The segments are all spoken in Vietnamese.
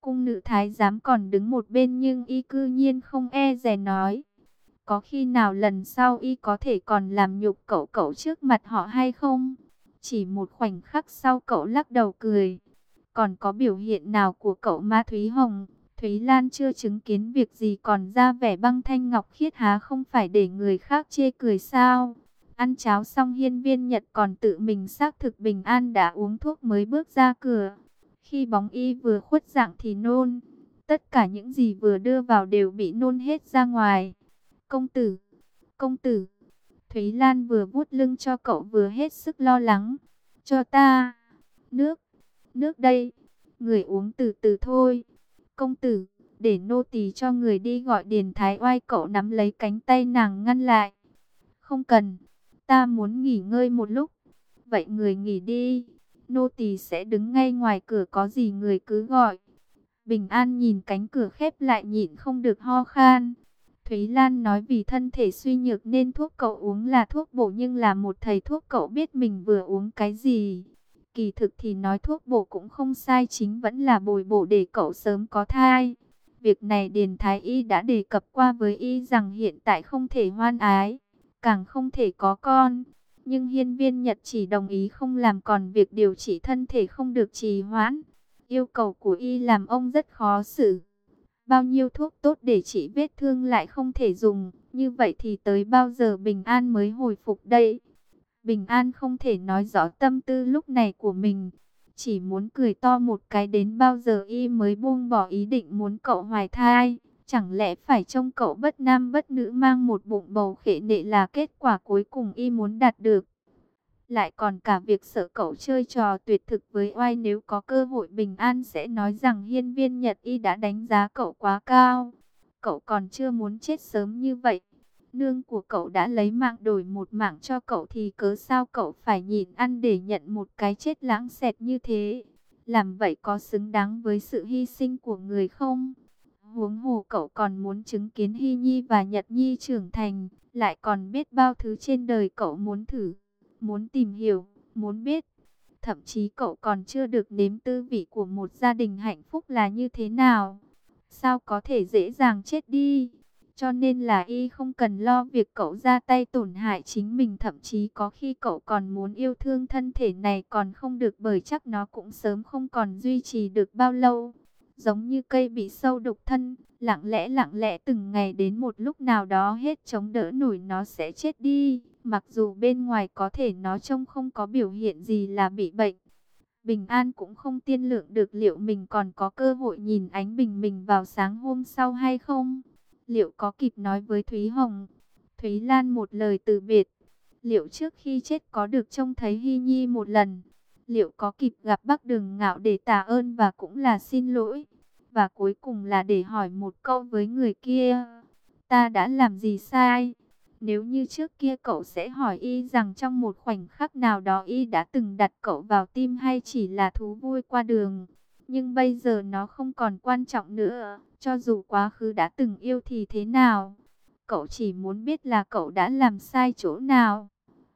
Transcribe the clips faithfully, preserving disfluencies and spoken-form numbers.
Cung nữ thái giám còn đứng một bên nhưng y cư nhiên không e dè nói. Có khi nào lần sau y có thể còn làm nhục cậu cậu trước mặt họ hay không? Chỉ một khoảnh khắc sau cậu lắc đầu cười. Còn có biểu hiện nào của cậu Ma Thúy Hồng? Thúy Lan chưa chứng kiến việc gì còn ra vẻ băng thanh ngọc khiết há không phải để người khác chê cười sao? Ăn cháo xong Hiên Viên Nhật còn tự mình xác thực bình an đã uống thuốc mới bước ra cửa. Khi bóng y vừa khuất dạng thì nôn. Tất cả những gì vừa đưa vào đều bị nôn hết ra ngoài. Công tử, công tử. Thúy Lan vừa vuốt lưng cho cậu vừa hết sức lo lắng. Cho ta, nước, nước đây. Người uống từ từ thôi. Công tử, để nô tỳ cho người đi gọi Điền Thái Oai. Cậu nắm lấy cánh tay nàng ngăn lại. Không cần, ta muốn nghỉ ngơi một lúc. Vậy người nghỉ đi, nô tỳ sẽ đứng ngay ngoài cửa, có gì người cứ gọi. Bình An nhìn cánh cửa khép lại nhịn không được ho khan. Thúy Lan nói vì thân thể suy nhược nên thuốc cậu uống là thuốc bổ, nhưng là một thầy thuốc cậu biết mình vừa uống cái gì. Kỳ thực thì nói thuốc bổ cũng không sai, chính vẫn là bồi bổ để cậu sớm có thai. Việc này Điền Thái Y đã đề cập qua với y rằng hiện tại không thể hoan ái, càng không thể có con. Nhưng Hiên Viên Nhật chỉ đồng ý không làm, còn việc điều trị thân thể không được trì hoãn. Yêu cầu của y làm ông rất khó xử. Bao nhiêu thuốc tốt để trị vết thương lại không thể dùng, như vậy thì tới bao giờ Bình An mới hồi phục đây? Bình An không thể nói rõ tâm tư lúc này của mình, chỉ muốn cười to một cái. Đến bao giờ y mới buông bỏ ý định muốn cậu hoài thai? Chẳng lẽ phải trông cậu bất nam bất nữ mang một bụng bầu khệ nệ là kết quả cuối cùng y muốn đạt được? Lại còn cả việc sợ cậu chơi trò tuyệt thực với oai, nếu có cơ hội Bình An sẽ nói rằng Hiên Viên Nhật y đã đánh giá cậu quá cao. Cậu còn chưa muốn chết sớm như vậy. Nương của cậu đã lấy mạng đổi một mạng cho cậu thì cớ sao cậu phải nhịn ăn để nhận một cái chết lãng xẹt như thế? Làm vậy có xứng đáng với sự hy sinh của người không? Huống hồ cậu còn muốn chứng kiến Hy Nhi và Nhật Nhi trưởng thành, lại còn biết bao thứ trên đời cậu muốn thử, muốn tìm hiểu, muốn biết. Thậm chí cậu còn chưa được nếm tư vị của một gia đình hạnh phúc là như thế nào. Sao có thể dễ dàng chết đi? Cho nên là y không cần lo việc cậu ra tay tổn hại chính mình. Thậm chí có khi cậu còn muốn yêu thương thân thể này còn không được, bởi chắc nó cũng sớm không còn duy trì được bao lâu. Giống như cây bị sâu đục thân, lặng lẽ lặng lẽ từng ngày, đến một lúc nào đó hết chống đỡ nổi nó sẽ chết đi. Mặc dù bên ngoài có thể nó trông không có biểu hiện gì là bị bệnh. Bình An cũng không tiên lượng được liệu mình còn có cơ hội nhìn ánh bình minh vào sáng hôm sau hay không. Liệu có kịp nói với Thúy Hồng, Thúy Lan một lời từ biệt? Liệu trước khi chết có được trông thấy Hy Nhi một lần? Liệu có kịp gặp Bắc Đường Ngạo để tạ ơn và cũng là xin lỗi? Và cuối cùng là để hỏi một câu với người kia, ta đã làm gì sai? Nếu như trước kia cậu sẽ hỏi y rằng trong một khoảnh khắc nào đó y đã từng đặt cậu vào tim hay chỉ là thú vui qua đường. Nhưng bây giờ nó không còn quan trọng nữa. Cho dù quá khứ đã từng yêu thì thế nào? Cậu chỉ muốn biết là cậu đã làm sai chỗ nào.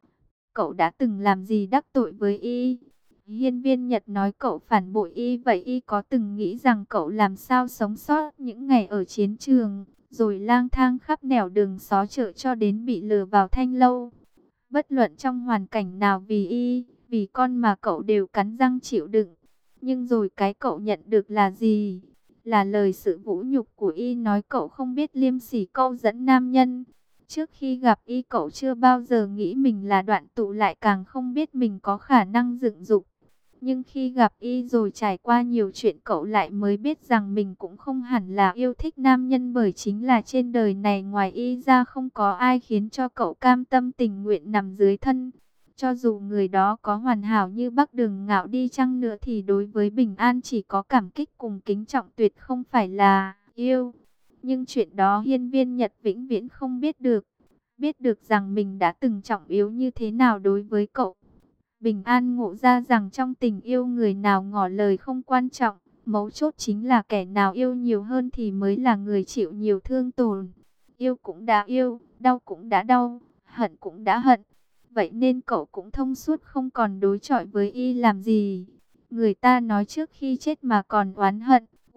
Cậu đã từng làm gì đắc tội với y? Hiên Viên Nhật nói cậu phản bội y, vậy y có từng nghĩ rằng cậu làm sao sống sót những ngày ở chiến trường, rồi lang thang khắp nẻo đường xó chợ cho đến bị lừa vào thanh lâu? Bất luận trong hoàn cảnh nào, vì y, vì con mà cậu đều cắn răng chịu đựng. Nhưng rồi cái cậu nhận được là gì? Là lời sự vũ nhục của y, nói cậu không biết liêm sỉ, câu dẫn nam nhân. Trước khi gặp y cậu chưa bao giờ nghĩ mình là đoạn tụ, lại càng không biết mình có khả năng dựng dục. Nhưng khi gặp y rồi trải qua nhiều chuyện, cậu lại mới biết rằng mình cũng không hẳn là yêu thích nam nhân, bởi chính là trên đời này ngoài y ra không có ai khiến cho cậu cam tâm tình nguyện nằm dưới thân. Cho dù người đó có hoàn hảo như Bắc Đường Ngạo đi chăng nữa thì đối với Bình An chỉ có cảm kích cùng kính trọng, tuyệt không phải là yêu. Nhưng chuyện đó Hiên Viên Nhật vĩnh viễn không biết được. Biết được rằng mình đã từng trọng yếu như thế nào đối với cậu. Bình An ngộ ra rằng trong tình yêu người nào ngỏ lời không quan trọng, mấu chốt chính là kẻ nào yêu nhiều hơn thì mới là người chịu nhiều thương tổn. Yêu cũng đã yêu, đau cũng đã đau, hận cũng đã hận. Vậy nên cậu cũng thông suốt, không còn đối chọi với y làm gì. Người ta nói trước khi chết mà còn oán hận,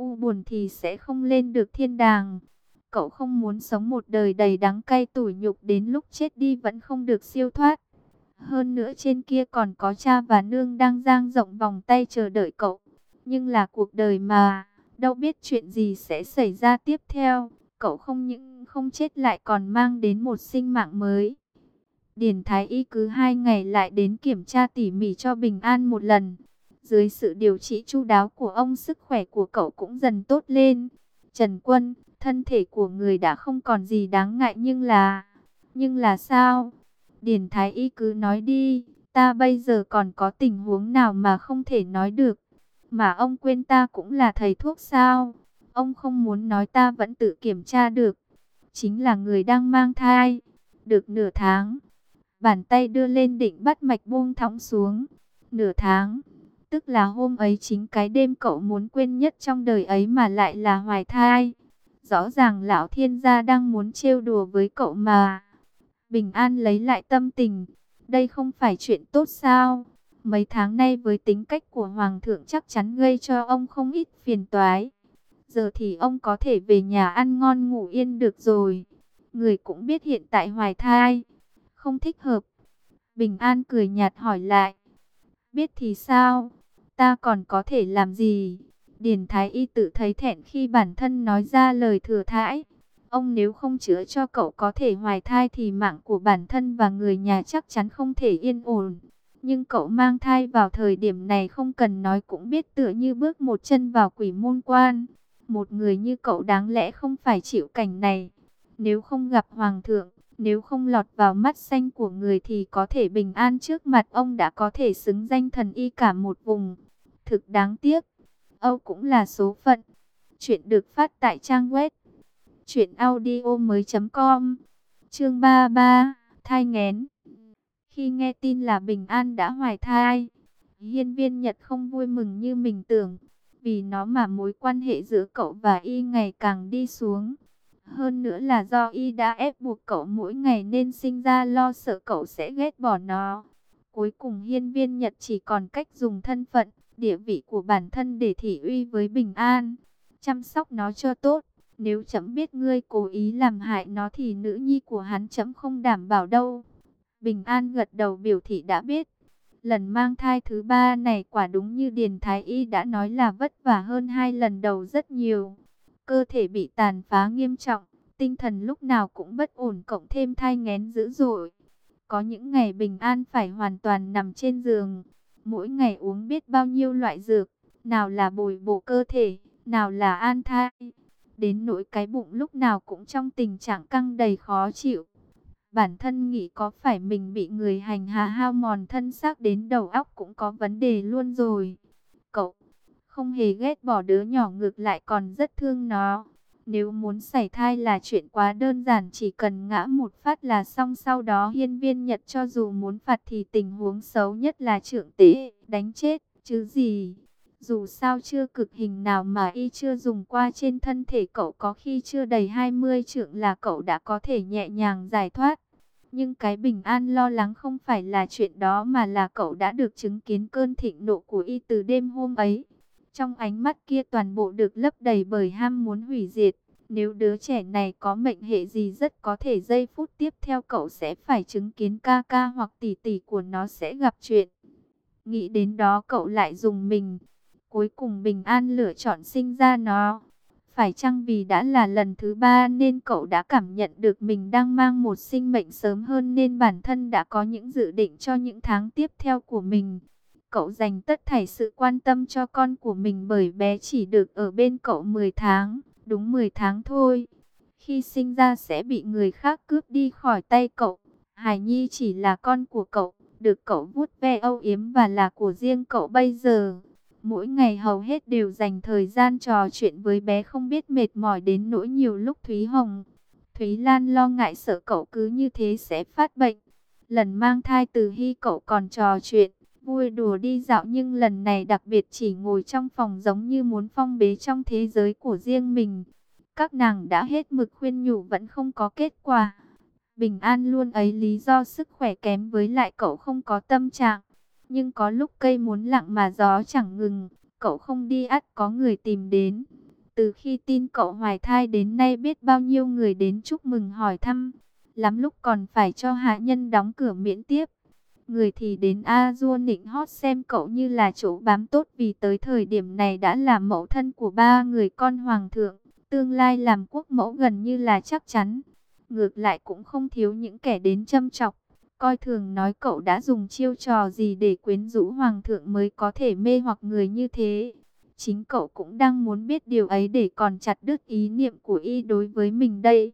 u buồn thì sẽ không lên được thiên đàng. Cậu không muốn sống một đời đầy đắng cay tủi nhục, đến lúc chết đi vẫn không được siêu thoát. Hơn nữa trên kia còn có cha và nương đang dang rộng vòng tay chờ đợi cậu. Nhưng là cuộc đời mà, đâu biết chuyện gì sẽ xảy ra tiếp theo. Cậu không những không chết lại còn mang đến một sinh mạng mới. Điền Thái Y cứ hai ngày lại đến kiểm tra tỉ mỉ cho Bình An một lần. Dưới sự điều trị chu đáo của ông, sức khỏe của cậu cũng dần tốt lên. Trần Quân, thân thể của người đã không còn gì đáng ngại, nhưng là... Nhưng là sao? Điền Thái Y cứ nói đi, ta bây giờ còn có tình huống nào mà không thể nói được? Mà ông quên ta cũng là thầy thuốc sao? Ông không muốn nói ta vẫn tự kiểm tra được. Chính là người đang mang thai. Được nửa tháng. Bàn tay đưa lên định bắt mạch, buông thõng xuống. Nửa tháng. Tức là hôm ấy chính cái đêm cậu muốn quên nhất trong đời ấy mà lại là hoài thai. Rõ ràng lão thiên gia đang muốn trêu đùa với cậu mà. Bình An lấy lại tâm tình. Đây không phải chuyện tốt sao? Mấy tháng nay với tính cách của Hoàng thượng chắc chắn gây cho ông không ít phiền toái. Giờ thì ông có thể về nhà ăn ngon ngủ yên được rồi. Người cũng biết hiện tại hoài thai. Không thích hợp. Bình An cười nhạt hỏi lại. Biết thì sao? Ta còn có thể làm gì? Điền Thái Y tự thấy thẹn khi bản thân nói ra lời thừa thãi. Ông nếu không chữa cho cậu có thể hoài thai thì mạng của bản thân và người nhà chắc chắn không thể yên ổn. Nhưng cậu mang thai vào thời điểm này không cần nói cũng biết tựa như bước một chân vào quỷ môn quan. Một người như cậu đáng lẽ không phải chịu cảnh này. Nếu không gặp Hoàng thượng, nếu không lọt vào mắt xanh của người thì có thể Bình An trước mặt ông đã có thể xứng danh thần y cả một vùng. Thực đáng tiếc. Âu cũng là số phận. Chuyện được phát tại trang web truyện audio mới chấm com. Chương ba mươi ba, thai nghén. Khi nghe tin là Bình An đã hoài thai, Hiên Viên Nhật không vui mừng như mình tưởng. Vì nó mà mối quan hệ giữa cậu và y ngày càng đi xuống. Hơn nữa là do y đã ép buộc cậu mỗi ngày nên sinh ra lo sợ cậu sẽ ghét bỏ nó. Cuối cùng Hiên Viên Nhật chỉ còn cách dùng thân phận, địa vị của bản thân để thị uy với Bình An. Chăm sóc nó cho tốt. Nếu trẫm biết ngươi cố ý làm hại nó thì nữ nhi của hắn trẫm không đảm bảo đâu. Bình An gật đầu biểu thị đã biết. Lần mang thai thứ ba này quả đúng như Điền Thái Y đã nói là vất vả hơn hai lần đầu rất nhiều. Cơ thể bị tàn phá nghiêm trọng, tinh thần lúc nào cũng bất ổn, cộng thêm thai nghén dữ dội. Có những ngày Bình An phải hoàn toàn nằm trên giường. Mỗi ngày uống biết bao nhiêu loại dược, nào là bồi bổ cơ thể, nào là an thai. Đến nỗi cái bụng lúc nào cũng trong tình trạng căng đầy khó chịu. Bản thân nghĩ có phải mình bị người hành hạ hao mòn thân xác đến đầu óc cũng có vấn đề luôn rồi. Cậu không hề ghét bỏ đứa nhỏ, ngược lại còn rất thương nó. Nếu muốn sảy thai là chuyện quá đơn giản, chỉ cần ngã một phát là xong. Sau đó Hiên Viên Nhật cho dù muốn phạt thì tình huống xấu nhất là trượng tế, đánh chết, chứ gì. Dù sao chưa cực hình nào mà y chưa dùng qua trên thân thể cậu, có khi chưa đầy hai mươi trượng là cậu đã có thể nhẹ nhàng giải thoát. Nhưng cái Bình An lo lắng không phải là chuyện đó, mà là cậu đã được chứng kiến cơn thịnh nộ của y từ đêm hôm ấy. Trong ánh mắt kia toàn bộ được lấp đầy bởi ham muốn hủy diệt. Nếu đứa trẻ này có mệnh hệ gì, rất có thể giây phút tiếp theo cậu sẽ phải chứng kiến ca ca hoặc tỷ tỷ của nó sẽ gặp chuyện. Nghĩ đến đó cậu lại rùng mình. Cuối cùng Bình An lựa chọn sinh ra nó. Phải chăng vì đã là lần thứ ba nên cậu đã cảm nhận được mình đang mang một sinh mệnh sớm hơn, nên bản thân đã có những dự định cho những tháng tiếp theo của mình. Cậu dành tất thảy sự quan tâm cho con của mình, bởi bé chỉ được ở bên cậu mười tháng, đúng mười tháng thôi. Khi sinh ra sẽ bị người khác cướp đi khỏi tay cậu. Hải Nhi chỉ là con của cậu, được cậu vuốt ve âu yếm và là của riêng cậu bây giờ. Mỗi ngày hầu hết đều dành thời gian trò chuyện với bé, không biết mệt mỏi đến nỗi nhiều lúc Thúy Hồng, Thúy Lan lo ngại sợ cậu cứ như thế sẽ phát bệnh. Lần mang thai Từ Hy cậu còn trò chuyện, vui đùa đi dạo, nhưng lần này đặc biệt chỉ ngồi trong phòng giống như muốn phong bế trong thế giới của riêng mình. Các nàng đã hết mực khuyên nhủ vẫn không có kết quả. Bình An luôn ấy lý do sức khỏe kém, với lại cậu không có tâm trạng. Nhưng có lúc cây muốn lặng mà gió chẳng ngừng, cậu không đi ắt có người tìm đến. Từ khi tin cậu hoài thai đến nay biết bao nhiêu người đến chúc mừng hỏi thăm. Lắm lúc còn phải cho hạ nhân đóng cửa miễn tiếp. Người thì đến A-dua nịnh hót xem cậu như là chỗ bám tốt, vì tới thời điểm này đã là mẫu thân của ba người con hoàng thượng. Tương lai làm quốc mẫu gần như là chắc chắn. Ngược lại cũng không thiếu những kẻ đến châm chọc, coi thường nói cậu đã dùng chiêu trò gì để quyến rũ hoàng thượng mới có thể mê hoặc người như thế. Chính cậu cũng đang muốn biết điều ấy để còn chặt đứt ý niệm của y đối với mình đây.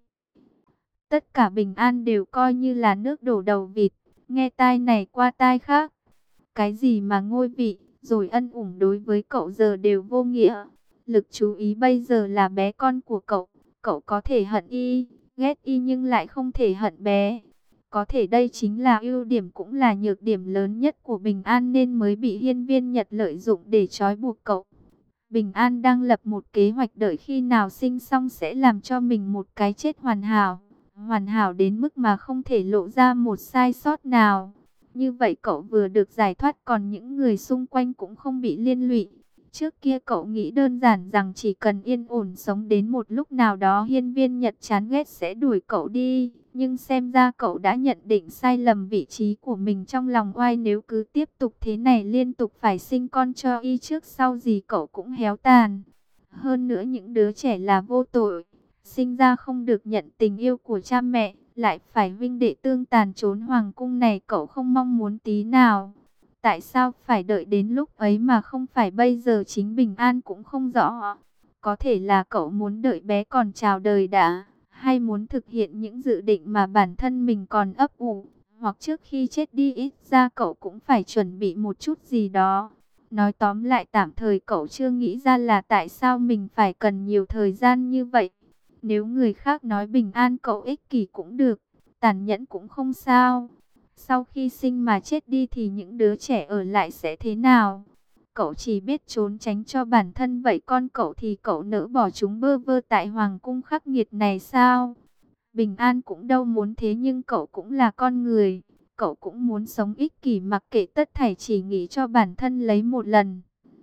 Tất cả Bình An đều coi như là nước đổ đầu vịt, nghe tai này qua tai khác. Cái gì mà ngôi vị, rồi ân ủng đối với cậu giờ đều vô nghĩa. Lực chú ý bây giờ là bé con của cậu, cậu có thể hận y, ghét y nhưng lại không thể hận bé. Có thể đây chính là ưu điểm cũng là nhược điểm lớn nhất của Bình An nên mới bị Hiên Viên Nhật lợi dụng để trói buộc cậu. Bình An đang lập một kế hoạch đợi khi nào sinh xong sẽ làm cho mình một cái chết hoàn hảo. Hoàn hảo đến mức mà không thể lộ ra một sai sót nào. Như vậy cậu vừa được giải thoát còn những người xung quanh cũng không bị liên lụy. Trước kia cậu nghĩ đơn giản rằng chỉ cần yên ổn sống đến một lúc nào đó Hiên Viên Nhật chán ghét sẽ đuổi cậu đi. Nhưng xem ra cậu đã nhận định sai lầm vị trí của mình trong lòng oai, nếu cứ tiếp tục thế này liên tục phải sinh con cho y trước sau gì cậu cũng héo tàn. Hơn nữa những đứa trẻ là vô tội, sinh ra không được nhận tình yêu của cha mẹ, lại phải huynh đệ tương tàn trốn hoàng cung này cậu không mong muốn tí nào. Tại sao phải đợi đến lúc ấy mà không phải bây giờ chính Bình An cũng không rõ. Có thể là cậu muốn đợi bé còn chào đời đã, hay muốn thực hiện những dự định mà bản thân mình còn ấp ủ, hoặc trước khi chết đi ít ra cậu cũng phải chuẩn bị một chút gì đó. Nói tóm lại tạm thời cậu chưa nghĩ ra là tại sao mình phải cần nhiều thời gian như vậy. Nếu người khác nói Bình An cậu ích kỷ cũng được, tàn nhẫn cũng không sao. Sau khi sinh mà chết đi thì những đứa trẻ ở lại sẽ thế nào? Cậu chỉ biết trốn tránh cho bản thân, vậy con cậu thì cậu nỡ bỏ chúng bơ vơ tại hoàng cung khắc nghiệt này sao? Bình An cũng đâu muốn thế nhưng cậu cũng là con người. Cậu cũng muốn sống ích kỷ mặc kệ tất thảy, chỉ nghĩ cho bản thân lấy một lần.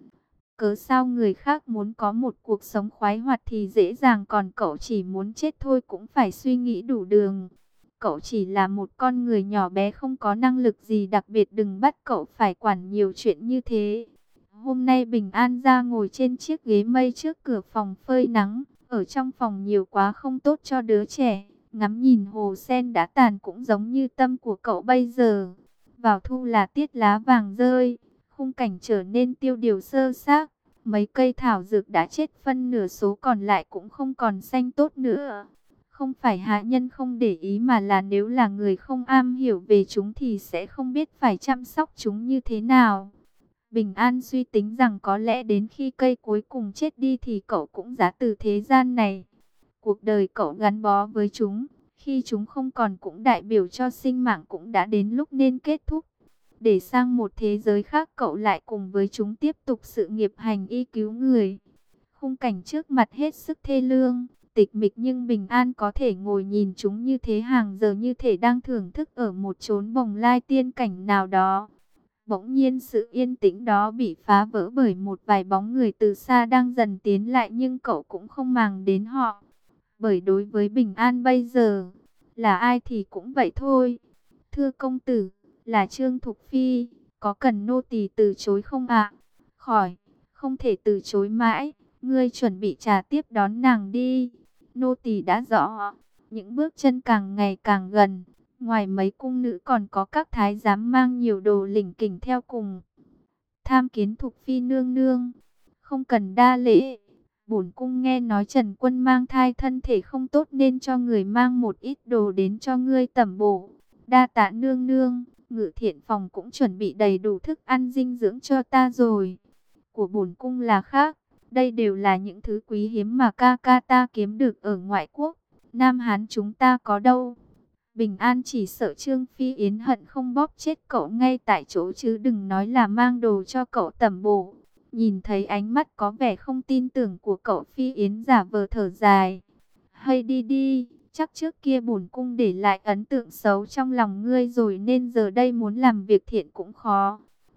Cớ sao người khác muốn có một cuộc sống khoái hoạt thì dễ dàng, còn cậu chỉ muốn chết thôi cũng phải suy nghĩ đủ đường. Cậu chỉ là một con người nhỏ bé không có năng lực gì đặc biệt, đừng bắt cậu phải quản nhiều chuyện như thế. Hôm nay Bình An ra ngồi trên chiếc ghế mây trước cửa phòng phơi nắng. Ở trong phòng nhiều quá không tốt cho đứa trẻ. Ngắm nhìn hồ sen đã tàn cũng giống như tâm của cậu bây giờ. Vào thu là tiết lá vàng rơi, khung cảnh trở nên tiêu điều sơ xác. Mấy cây thảo dược đã chết phân nửa, số còn lại cũng không còn xanh tốt nữa. Không phải hạ nhân không để ý mà là nếu là người không am hiểu về chúng thì sẽ không biết phải chăm sóc chúng như thế nào. Bình An suy tính rằng có lẽ đến khi cây cuối cùng chết đi thì cậu cũng giá từ thế gian này. Cuộc đời cậu gắn bó với chúng, khi chúng không còn cũng đại biểu cho sinh mạng cũng đã đến lúc nên kết thúc. Để sang một thế giới khác cậu lại cùng với chúng tiếp tục sự nghiệp hành y cứu người. Khung cảnh trước mặt hết sức thê lương, tịch mịch nhưng Bình An có thể ngồi nhìn chúng như thế hàng giờ, như thể đang thưởng thức ở một chốn bồng lai tiên cảnh nào đó. Bỗng nhiên sự yên tĩnh đó bị phá vỡ bởi một vài bóng người từ xa đang dần tiến lại, nhưng cậu cũng không màng đến họ. Bởi đối với Bình An bây giờ, là ai thì cũng vậy thôi. Thưa công tử, là Trương Thục Phi, có cần nô tỳ từ chối không ạ? Khỏi, không thể từ chối mãi, ngươi chuẩn bị trà tiếp đón nàng đi. Nô tỳ đã rõ. Những bước chân càng ngày càng gần. Ngoài mấy cung nữ còn có các thái giám mang nhiều đồ lỉnh kỉnh theo cùng. Tham kiến Thục Phi nương nương. Không cần đa lễ. Bổn cung nghe nói Trần Quân mang thai thân thể không tốt nên cho người mang một ít đồ đến cho ngươi tẩm bổ. Đa tạ nương nương. Ngự thiện phòng cũng chuẩn bị đầy đủ thức ăn dinh dưỡng cho ta rồi. Của bổn cung là khác. Đây đều là những thứ quý hiếm mà ca ca ta kiếm được ở ngoại quốc. Nam Hán chúng ta có đâu. Bình An chỉ sợ Trương Phi Yến hận không bóp chết cậu ngay tại chỗ, chứ đừng nói là mang đồ cho cậu tẩm bổ. Nhìn thấy ánh mắt có vẻ không tin tưởng của cậu, Phi Yến giả vờ thở dài. Hay đi đi, chắc trước kia bổn cung để lại ấn tượng xấu trong lòng ngươi rồi nên giờ đây muốn làm việc thiện cũng khó.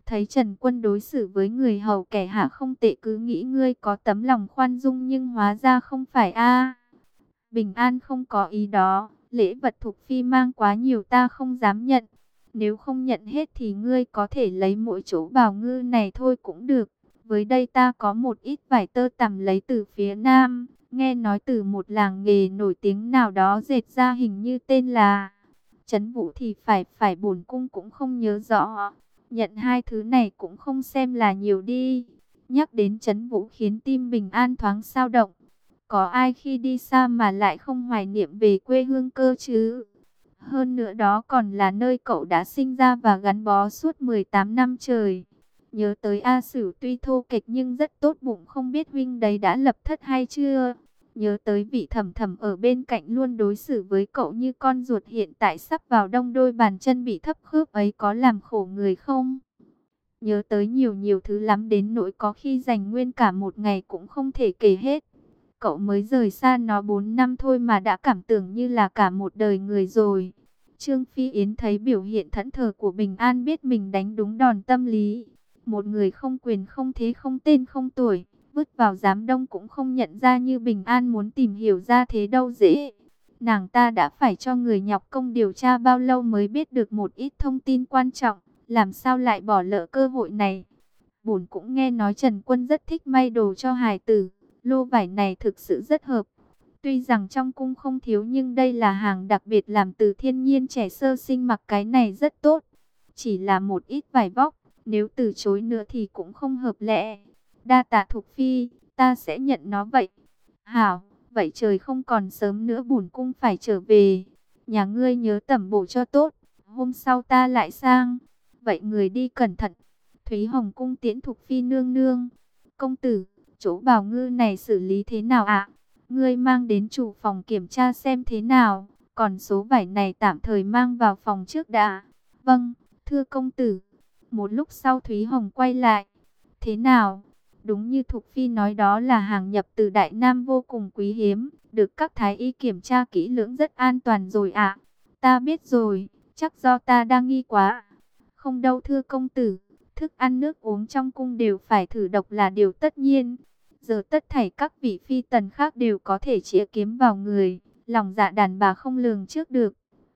thấy Trần Quân đối xử với người hầu kẻ hạ không tệ, cứ nghĩ ngươi có tấm lòng khoan dung nhưng hóa ra không phải a. Bình An không có ý đó, lễ vật Thục Phi mang quá nhiều ta không dám nhận. Nếu không nhận hết thì ngươi có thể lấy mỗi chỗ bào ngư này thôi cũng được. Với đây ta có một ít vải tơ tằm lấy từ phía Nam, nghe nói từ một làng nghề nổi tiếng nào đó dệt ra, hình như tên là Trấn Vũ thì phải phải bổn cung cũng không nhớ rõ. Nhận hai thứ này cũng không xem là nhiều đi. Nhắc đến Trấn Vũ khiến tim Bình An thoáng dao động. Có ai khi đi xa mà lại không hoài niệm về quê hương cơ chứ? Hơn nữa đó còn là nơi cậu đã sinh ra và gắn bó suốt mười tám năm trời. Nhớ tới A Sửu tuy thô kệch nhưng rất tốt bụng, không biết huynh đấy đã lập thất hay chưa? Nhớ tới vị Thẩm Thẩm ở bên cạnh luôn đối xử với cậu như con ruột, hiện tại sắp vào đông đôi bàn chân bị thấp khớp ấy có làm khổ người không? Nhớ tới nhiều nhiều thứ lắm đến nỗi có khi dành nguyên cả một ngày cũng không thể kể hết. Cậu mới rời xa nó bốn năm thôi mà đã cảm tưởng như là cả một đời người rồi. Trương Phi Yến thấy biểu hiện thẫn thờ của Bình An biết mình đánh đúng đòn tâm lý. Một người không quyền không thế không tên không tuổi, vứt vào giám đông cũng không nhận ra như Bình An muốn tìm hiểu ra thế đâu dễ. Nàng ta đã phải cho người nhọc công điều tra bao lâu mới biết được một ít thông tin quan trọng, làm sao lại bỏ lỡ cơ hội này. Bổn cũng nghe nói Trần Quân rất thích may đồ cho hài tử, lô vải này thực sự rất hợp. Tuy rằng trong cung không thiếu nhưng đây là hàng đặc biệt làm từ thiên nhiên, trẻ sơ sinh mặc cái này rất tốt. Chỉ là một ít vải vóc, nếu từ chối nữa thì cũng không hợp lẽ. Đa tạ Thục Phi, ta sẽ nhận nó vậy. Hảo, vậy trời không còn sớm nữa, bổn cung phải trở về. Nhà ngươi nhớ tẩm bổ cho tốt, hôm sau ta lại sang. Vậy người đi cẩn thận. Thúy Hồng cung tiễn Thục Phi nương nương. Công tử, chỗ bào ngư này xử lý thế nào ạ? Ngươi mang đến chủ phòng kiểm tra xem thế nào. Còn số vải này tạm thời mang vào phòng trước đã. Vâng, thưa công tử. Một lúc sau Thúy Hồng quay lại. Thế nào? Đúng như Thục Phi nói, đó là hàng nhập từ Đại Nam, vô cùng quý hiếm. Được các thái y kiểm tra kỹ lưỡng, rất an toàn rồi ạ. Ta biết rồi, chắc do ta đang nghi quá. Không đâu thưa công tử. Thức ăn nước uống trong cung đều phải thử độc là điều tất nhiên. Giờ tất thảy các vị phi tần khác đều có thể chĩa kiếm vào người. Lòng dạ đàn bà không lường trước được.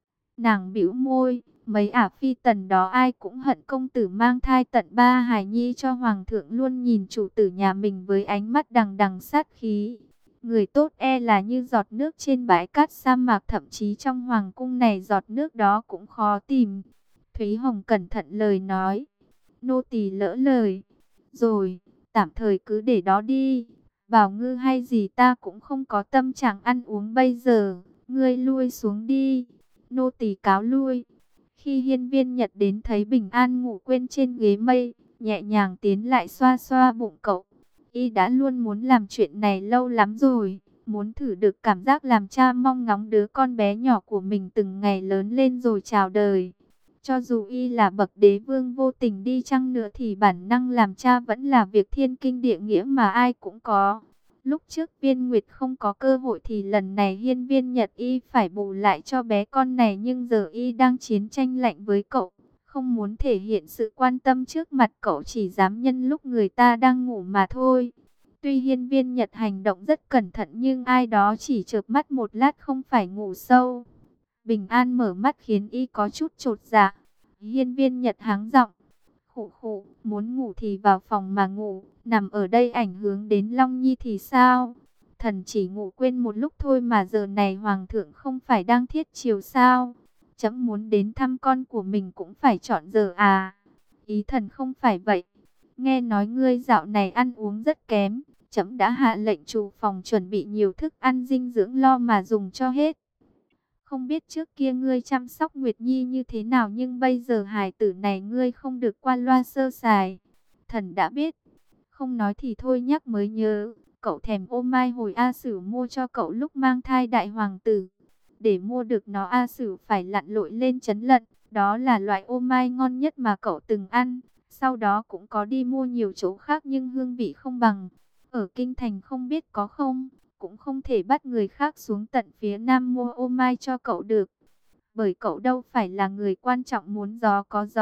Nàng bĩu môi, mấy ả phi tần đó ai cũng hận công tử mang thai tận ba hài nhi cho hoàng thượng, luôn nhìn chủ tử nhà mình với ánh mắt đằng đằng sát khí. Người tốt e là như giọt nước trên bãi cát sa mạc, thậm chí trong hoàng cung này giọt nước đó cũng khó tìm. Thúy Hồng cẩn thận lời nói. Nô tỳ lỡ lời. Rồi, tạm thời cứ để đó đi. Bảo ngư hay gì ta cũng không có tâm trạng ăn uống bây giờ. Ngươi lui xuống đi. Nô tỳ cáo lui. Khi Hiên Viên Nhật đến thấy Bình An ngủ quên trên ghế mây, nhẹ nhàng tiến lại xoa xoa bụng cậu. Y đã luôn muốn làm chuyện này lâu lắm rồi, muốn thử được cảm giác làm cha mong ngóng đứa con bé nhỏ của mình từng ngày lớn lên rồi chào đời. Cho dù Y là bậc đế vương vô tình đi chăng nữa thì bản năng làm cha vẫn là việc thiên kinh địa nghĩa mà ai cũng có. Lúc trước Viên Nguyệt không có cơ hội thì lần này Hiên Viên Nhật Y phải bù lại cho bé con này, nhưng giờ Y đang chiến tranh lạnh với cậu, không muốn thể hiện sự quan tâm trước mặt cậu, chỉ dám nhân lúc người ta đang ngủ mà thôi. Tuy Hiên Viên Nhật hành động rất cẩn thận nhưng ai đó chỉ chợp mắt một lát không phải ngủ sâu. Bình An mở mắt khiến Y có chút chột dạ. Hiên Viên Nhật háng giọng, khụ khụ, muốn ngủ thì vào phòng mà ngủ, nằm ở đây ảnh hưởng đến Long Nhi thì sao? Thần chỉ ngủ quên một lúc thôi mà giờ này hoàng thượng không phải đang thiết chiều sao? Chấm muốn đến thăm con của mình cũng phải chọn giờ à? Ý thần không phải vậy. Nghe nói ngươi dạo này ăn uống rất kém, chấm đã hạ lệnh chủ phòng chuẩn bị nhiều thức ăn dinh dưỡng lo mà dùng cho hết. Không biết trước kia ngươi chăm sóc Nguyệt Nhi như thế nào, nhưng bây giờ hài tử này ngươi không được qua loa sơ sài. Thần đã biết. Không nói thì thôi, nhắc mới nhớ. Cậu thèm ô mai hồi A Sửu mua cho cậu lúc mang thai đại hoàng tử. Để mua được nó A Sửu phải lặn lội lên Trấn Lận. Đó là loại ô mai ngon nhất mà cậu từng ăn. Sau đó cũng có đi mua nhiều chỗ khác nhưng hương vị không bằng. Ở Kinh Thành không biết có không? Cũng không thể bắt người khác xuống tận phía Nam mua ô mai cho cậu được. Bởi cậu đâu phải là người quan trọng muốn gió có gió,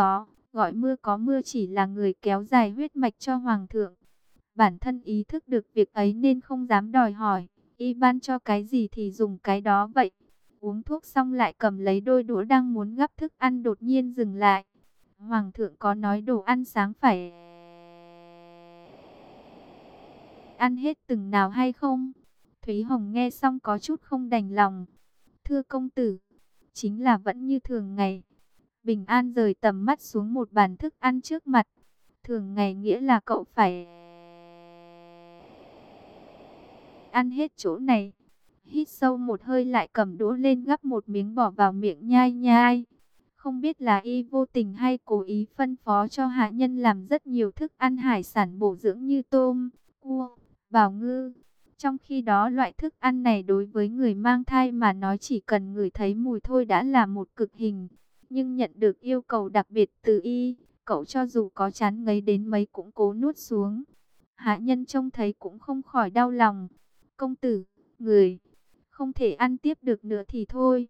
Gọi mưa có mưa chỉ là người kéo dài huyết mạch cho hoàng thượng. Bản thân ý thức được việc ấy nên không dám đòi hỏi. Y ban cho cái gì thì dùng cái đó vậy. Uống thuốc xong lại cầm lấy đôi đũa đang muốn gắp thức ăn đột nhiên dừng lại. Hoàng thượng có nói đồ ăn sáng phải ăn hết từng nào hay không? Thúy Hồng nghe xong có chút không đành lòng. Thưa công tử, chính là vẫn như thường ngày. Bình An rời tầm mắt xuống một bàn thức ăn trước mặt. Thường ngày nghĩa là cậu phải ăn hết chỗ này. Hít sâu một hơi lại cầm đũa lên gắp một miếng bỏ vào miệng nhai nhai. Không biết là y vô tình hay cố ý phân phó cho hạ nhân làm rất nhiều thức ăn hải sản bổ dưỡng như tôm, cua, bào ngư. Trong khi đó loại thức ăn này đối với người mang thai mà nói chỉ cần ngửi thấy mùi thôi đã là một cực hình. Nhưng nhận được yêu cầu đặc biệt từ y, cậu cho dù có chán ngấy đến mấy cũng cố nuốt xuống. Hạ nhân trông thấy cũng không khỏi đau lòng. Công tử, người không thể ăn tiếp được nữa thì thôi.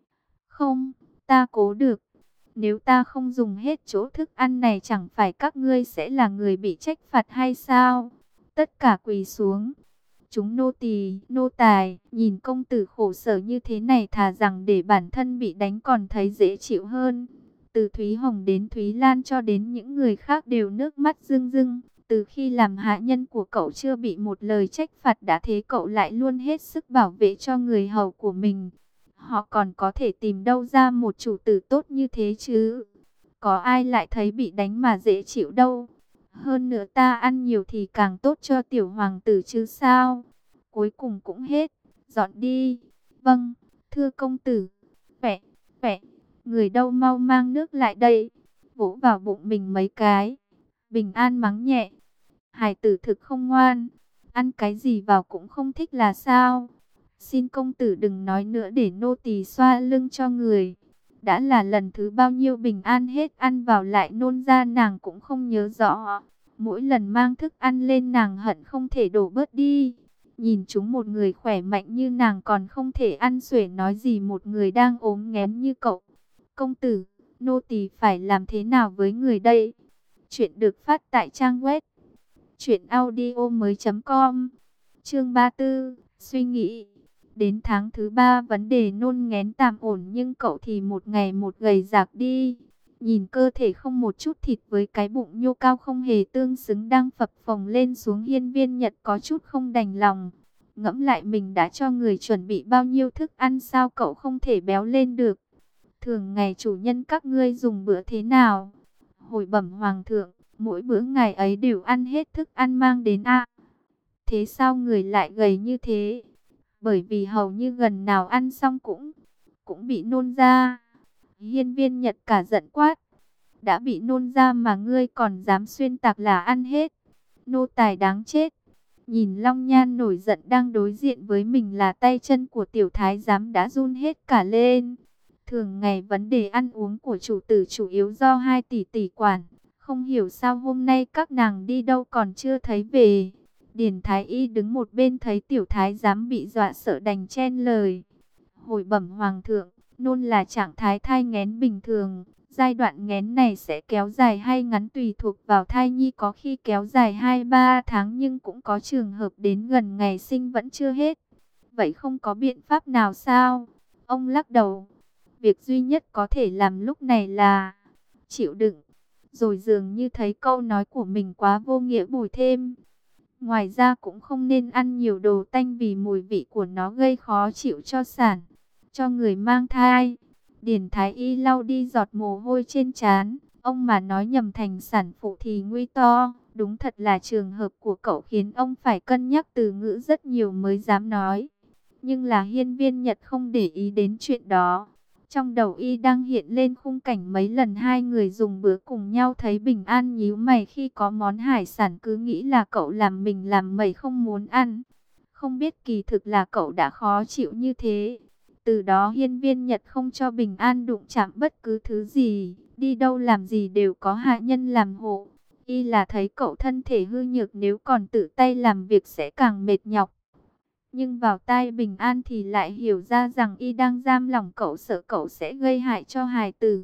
Không, ta cố được. Nếu ta không dùng hết chỗ thức ăn này chẳng phải các ngươi sẽ là người bị trách phạt hay sao? Tất cả quỳ xuống. Chúng nô tỳ, nô tài, nhìn công tử khổ sở như thế này thà rằng để bản thân bị đánh còn thấy dễ chịu hơn. Từ Thúy Hồng đến Thúy Lan cho đến những người khác đều nước mắt rưng rưng. Từ khi làm hạ nhân của cậu chưa bị một lời trách phạt đã thế cậu lại luôn hết sức bảo vệ cho người hầu của mình. Họ còn có thể tìm đâu ra một chủ tử tốt như thế chứ? Có ai lại thấy bị đánh mà dễ chịu đâu? Hơn nữa ta ăn nhiều thì càng tốt cho tiểu hoàng tử chứ sao? Cuối cùng cũng hết. Dọn đi. Vâng, thưa công tử. Vẹ, vẹ, người đâu mau mang nước lại đây. Vỗ vào bụng mình mấy cái. Bình An mắng nhẹ. Hải tử thực không ngoan. Ăn cái gì vào cũng không thích là sao? Xin công tử đừng nói nữa để nô tỳ xoa lưng cho người. Đã là lần thứ bao nhiêu Bình An hết ăn vào lại nôn ra nàng cũng không nhớ rõ. Mỗi lần mang thức ăn lên nàng hận không thể đổ bớt đi. Nhìn chúng một người khỏe mạnh như nàng còn không thể ăn xuể nói gì một người đang ốm nghén như cậu. Công tử, nô tỳ phải làm thế nào với người đây? Chuyện được phát tại trang web truyện audio mới chấm com. Chương ba mươi tư, suy nghĩ. Đến tháng thứ ba vấn đề nôn nghén tạm ổn nhưng cậu thì một ngày một gầy rạc đi. Nhìn cơ thể không một chút thịt với cái bụng nhô cao không hề tương xứng đang phập phồng lên xuống, Hiên Viên Nhật có chút không đành lòng. Ngẫm lại mình đã cho người chuẩn bị bao nhiêu thức ăn sao cậu không thể béo lên được. Thường ngày chủ nhân các ngươi dùng bữa thế nào? Hồi bẩm hoàng thượng, mỗi bữa ngày ấy đều ăn hết thức ăn mang đến a. Thế sao người lại gầy như thế? Bởi vì hầu như gần nào ăn xong cũng cũng bị nôn ra. Hiên Viên Nhật cả giận quát. Đã bị nôn ra mà ngươi còn dám xuyên tạc là ăn hết. Nô tài đáng chết. Nhìn Long Nhan nổi giận đang đối diện với mình là tay chân của tiểu thái giám đã run hết cả lên. Thường ngày vấn đề ăn uống của chủ tử chủ yếu do hai tỷ tỷ quản. Không hiểu sao hôm nay các nàng đi đâu còn chưa thấy về. Điền Thái Y đứng một bên thấy tiểu thái giám bị dọa sợ đành chen lời. Hồi bẩm hoàng thượng, nôn là trạng thái thai nghén bình thường. Giai đoạn nghén này sẽ kéo dài hay ngắn tùy thuộc vào thai nhi, có khi kéo dài hai ba tháng nhưng cũng có trường hợp đến gần ngày sinh vẫn chưa hết. Vậy không có biện pháp nào sao? Ông lắc đầu. Việc duy nhất có thể làm lúc này là chịu đựng. Rồi dường như thấy câu nói của mình quá vô nghĩa bồi thêm. Ngoài ra cũng không nên ăn nhiều đồ tanh vì mùi vị của nó gây khó chịu cho sản, cho người mang thai. Điền Thái Y lau đi giọt mồ hôi trên trán. Ông mà nói nhầm thành sản phụ thì nguy to. Đúng thật là trường hợp của cậu khiến ông phải cân nhắc từ ngữ rất nhiều mới dám nói. Nhưng là Hiên Viên Nhật không để ý đến chuyện đó. Trong đầu y đang hiện lên khung cảnh mấy lần hai người dùng bữa cùng nhau, thấy Bình An nhíu mày khi có món hải sản cứ nghĩ là cậu làm mình làm mẩy không muốn ăn. Không biết kỳ thực là cậu đã khó chịu như thế. Từ đó Hiên Viên Nhật không cho Bình An đụng chạm bất cứ thứ gì, đi đâu làm gì đều có hạ nhân làm hộ. Y là thấy cậu thân thể hư nhược, nếu còn tự tay làm việc sẽ càng mệt nhọc. Nhưng vào tai Bình An thì lại hiểu ra rằng y đang giam lòng cậu, sợ cậu sẽ gây hại cho hài tử.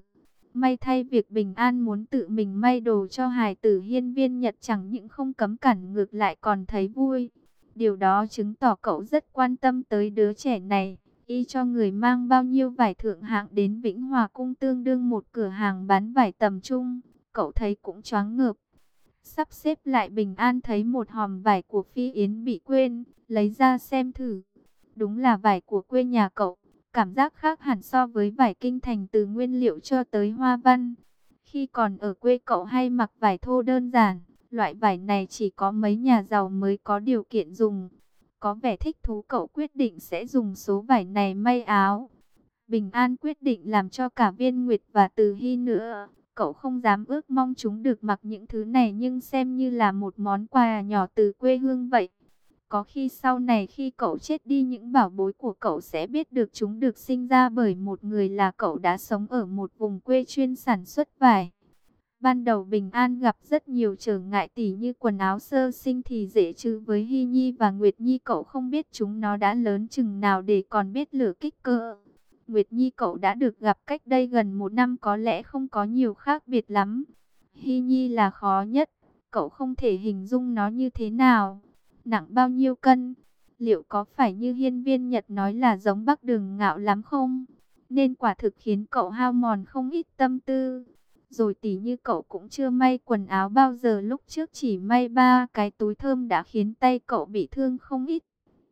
May thay việc Bình An muốn tự mình may đồ cho hài tử, Hiên Viên Nhật chẳng những không cấm cản ngược lại còn thấy vui. Điều đó chứng tỏ cậu rất quan tâm tới đứa trẻ này. Y cho người mang bao nhiêu vải thượng hạng đến Vĩnh Hòa Cung, tương đương một cửa hàng bán vải tầm trung. Cậu thấy cũng choáng ngợp. Sắp xếp lại Bình An thấy một hòm vải của Phi Yến bị quên, lấy ra xem thử. Đúng là vải của quê nhà cậu. Cảm giác khác hẳn so với vải kinh thành, từ nguyên liệu cho tới hoa văn. Khi còn ở quê cậu hay mặc vải thô đơn giản. Loại vải này chỉ có mấy nhà giàu mới có điều kiện dùng. Có vẻ thích thú, cậu quyết định sẽ dùng số vải này may áo. Bình An quyết định làm cho cả Viên Nguyệt và Từ Hy nữa. Cậu không dám ước mong chúng được mặc những thứ này, nhưng xem như là một món quà nhỏ từ quê hương vậy. Có khi sau này khi cậu chết đi, những bảo bối của cậu sẽ biết được chúng được sinh ra bởi một người là cậu đã sống ở một vùng quê chuyên sản xuất vải. Ban đầu Bình An gặp rất nhiều trở ngại, tỉ như quần áo sơ sinh thì dễ chứ với Hy Nhi và Nguyệt Nhi cậu không biết chúng nó đã lớn chừng nào để còn biết lựa kích cỡ. Nguyệt Nhi cậu đã được gặp cách đây gần một năm, có lẽ không có nhiều khác biệt lắm. Hy Nhi là khó nhất, cậu không thể hình dung nó như thế nào, nặng bao nhiêu cân, liệu có phải như Hiên Viên Nhật nói là giống Bắc Đường Ngạo lắm không? Nên quả thực khiến cậu hao mòn không ít tâm tư. Rồi tỉ như cậu cũng chưa may quần áo bao giờ, lúc trước chỉ may ba cái túi thơm đã khiến tay cậu bị thương không ít.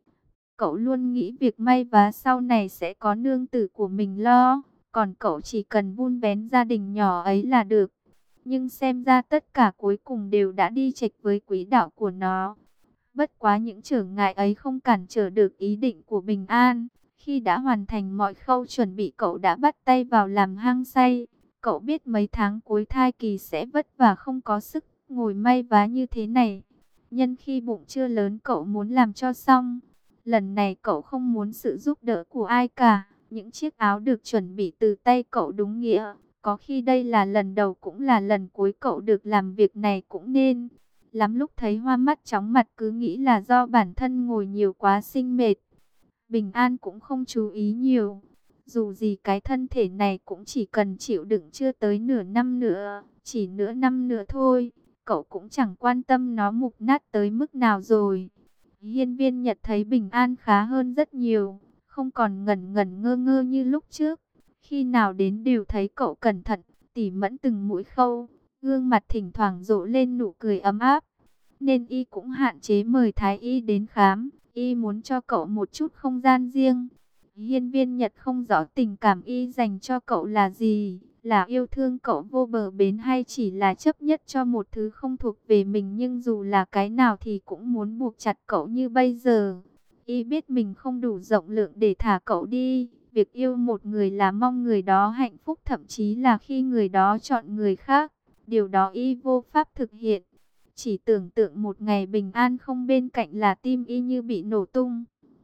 Cậu luôn nghĩ việc may vá sau này sẽ có nương tử của mình lo, còn cậu chỉ cần vun vén gia đình nhỏ ấy là được. Nhưng xem ra tất cả cuối cùng đều đã đi chệch với quỹ đạo của nó. Bất quá những trở ngại ấy không cản trở được ý định của Bình An. Khi đã hoàn thành mọi khâu chuẩn bị, cậu đã bắt tay vào làm hăng say. Cậu biết mấy tháng cuối thai kỳ sẽ vất vả, không có sức ngồi may vá như thế này. Nhân khi bụng chưa lớn, cậu muốn làm cho xong. Lần này cậu không muốn sự giúp đỡ của ai cả. Những chiếc áo được chuẩn bị từ tay cậu đúng nghĩa. Có khi đây là lần đầu cũng là lần cuối cậu được làm việc này cũng nên. Lắm lúc thấy hoa mắt chóng mặt, cứ nghĩ là do bản thân ngồi nhiều quá sinh mệt. Bình An cũng không chú ý nhiều. Dù gì cái thân thể này cũng chỉ cần chịu đựng chưa tới nửa năm nữa. Chỉ nửa năm nữa thôi. Cậu cũng chẳng quan tâm nó mục nát tới mức nào rồi. Hiên Viên Nhật thấy Bình An khá hơn rất nhiều. Không còn ngẩn ngẩn ngơ ngơ như lúc trước. Khi nào đến đều thấy cậu cẩn thận, tỉ mẫn từng mũi khâu. Gương mặt thỉnh thoảng rộ lên nụ cười ấm áp. Nên y cũng hạn chế mời thái y đến khám. Y muốn cho cậu một chút không gian riêng. Hiên Viên Nhật không rõ tình cảm y dành cho cậu là gì. Là yêu thương cậu vô bờ bến hay chỉ là chấp nhất cho một thứ không thuộc về mình. Nhưng dù là cái nào thì cũng muốn buộc chặt cậu như bây giờ. Y biết mình không đủ rộng lượng để thả cậu đi. Việc yêu một người là mong người đó hạnh phúc, thậm chí là khi người đó chọn người khác. Điều đó y vô pháp thực hiện. Chỉ tưởng tượng một ngày Bình An không bên cạnh là tim y như bị nổ tung.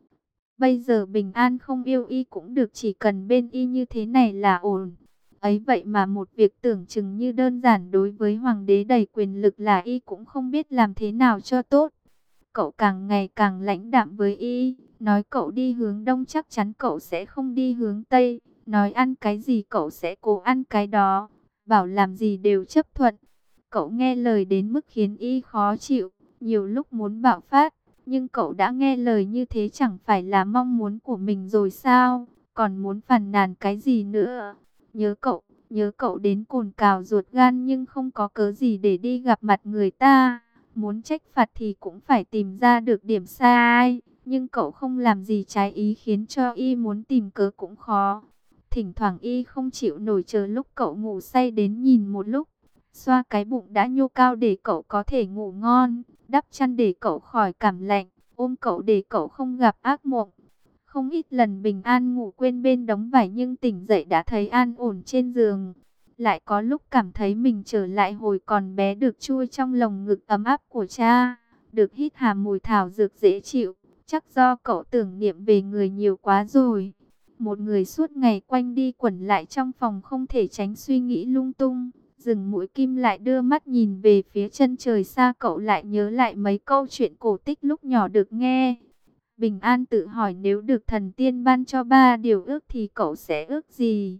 Bây giờ Bình An không yêu y cũng được, chỉ cần bên y như thế này là ổn. Ấy vậy mà một việc tưởng chừng như đơn giản đối với hoàng đế đầy quyền lực là y cũng không biết làm thế nào cho tốt. Cậu càng ngày càng lãnh đạm với y. Nói cậu đi hướng đông chắc chắn cậu sẽ không đi hướng tây. Nói ăn cái gì cậu sẽ cố ăn cái đó. Bảo làm gì đều chấp thuận. Cậu nghe lời đến mức khiến y khó chịu. Nhiều lúc muốn bạo phát. Nhưng cậu đã nghe lời như thế chẳng phải là mong muốn của mình rồi sao? Còn muốn phàn nàn cái gì nữa? Nhớ cậu, nhớ cậu đến cồn cào ruột gan, nhưng không có cớ gì để đi gặp mặt người ta. Muốn trách phạt thì cũng phải tìm ra được điểm sai. Nhưng cậu không làm gì trái ý khiến cho y muốn tìm cớ cũng khó. Thỉnh thoảng y không chịu nổi chờ lúc cậu ngủ say đến nhìn một lúc. Xoa cái bụng đã nhô cao để cậu có thể ngủ ngon. Đắp chăn để cậu khỏi cảm lạnh. Ôm cậu để cậu không gặp ác mộng. Không ít lần Bình An ngủ quên bên đống vải, nhưng tỉnh dậy đã thấy an ổn trên giường. Lại có lúc cảm thấy mình trở lại hồi còn bé, được chui trong lồng ngực ấm áp của cha. Được hít hà mùi thảo dược dễ chịu. Chắc do cậu tưởng niệm về người nhiều quá rồi. Một người suốt ngày quanh đi quẩn lại trong phòng, không thể tránh suy nghĩ lung tung. Dừng mũi Kim lại đưa mắt nhìn về phía chân trời xa, cậu lại nhớ lại mấy câu chuyện cổ tích lúc nhỏ được nghe. Bình An tự hỏi nếu được thần tiên ban cho ba điều ước thì cậu sẽ ước gì?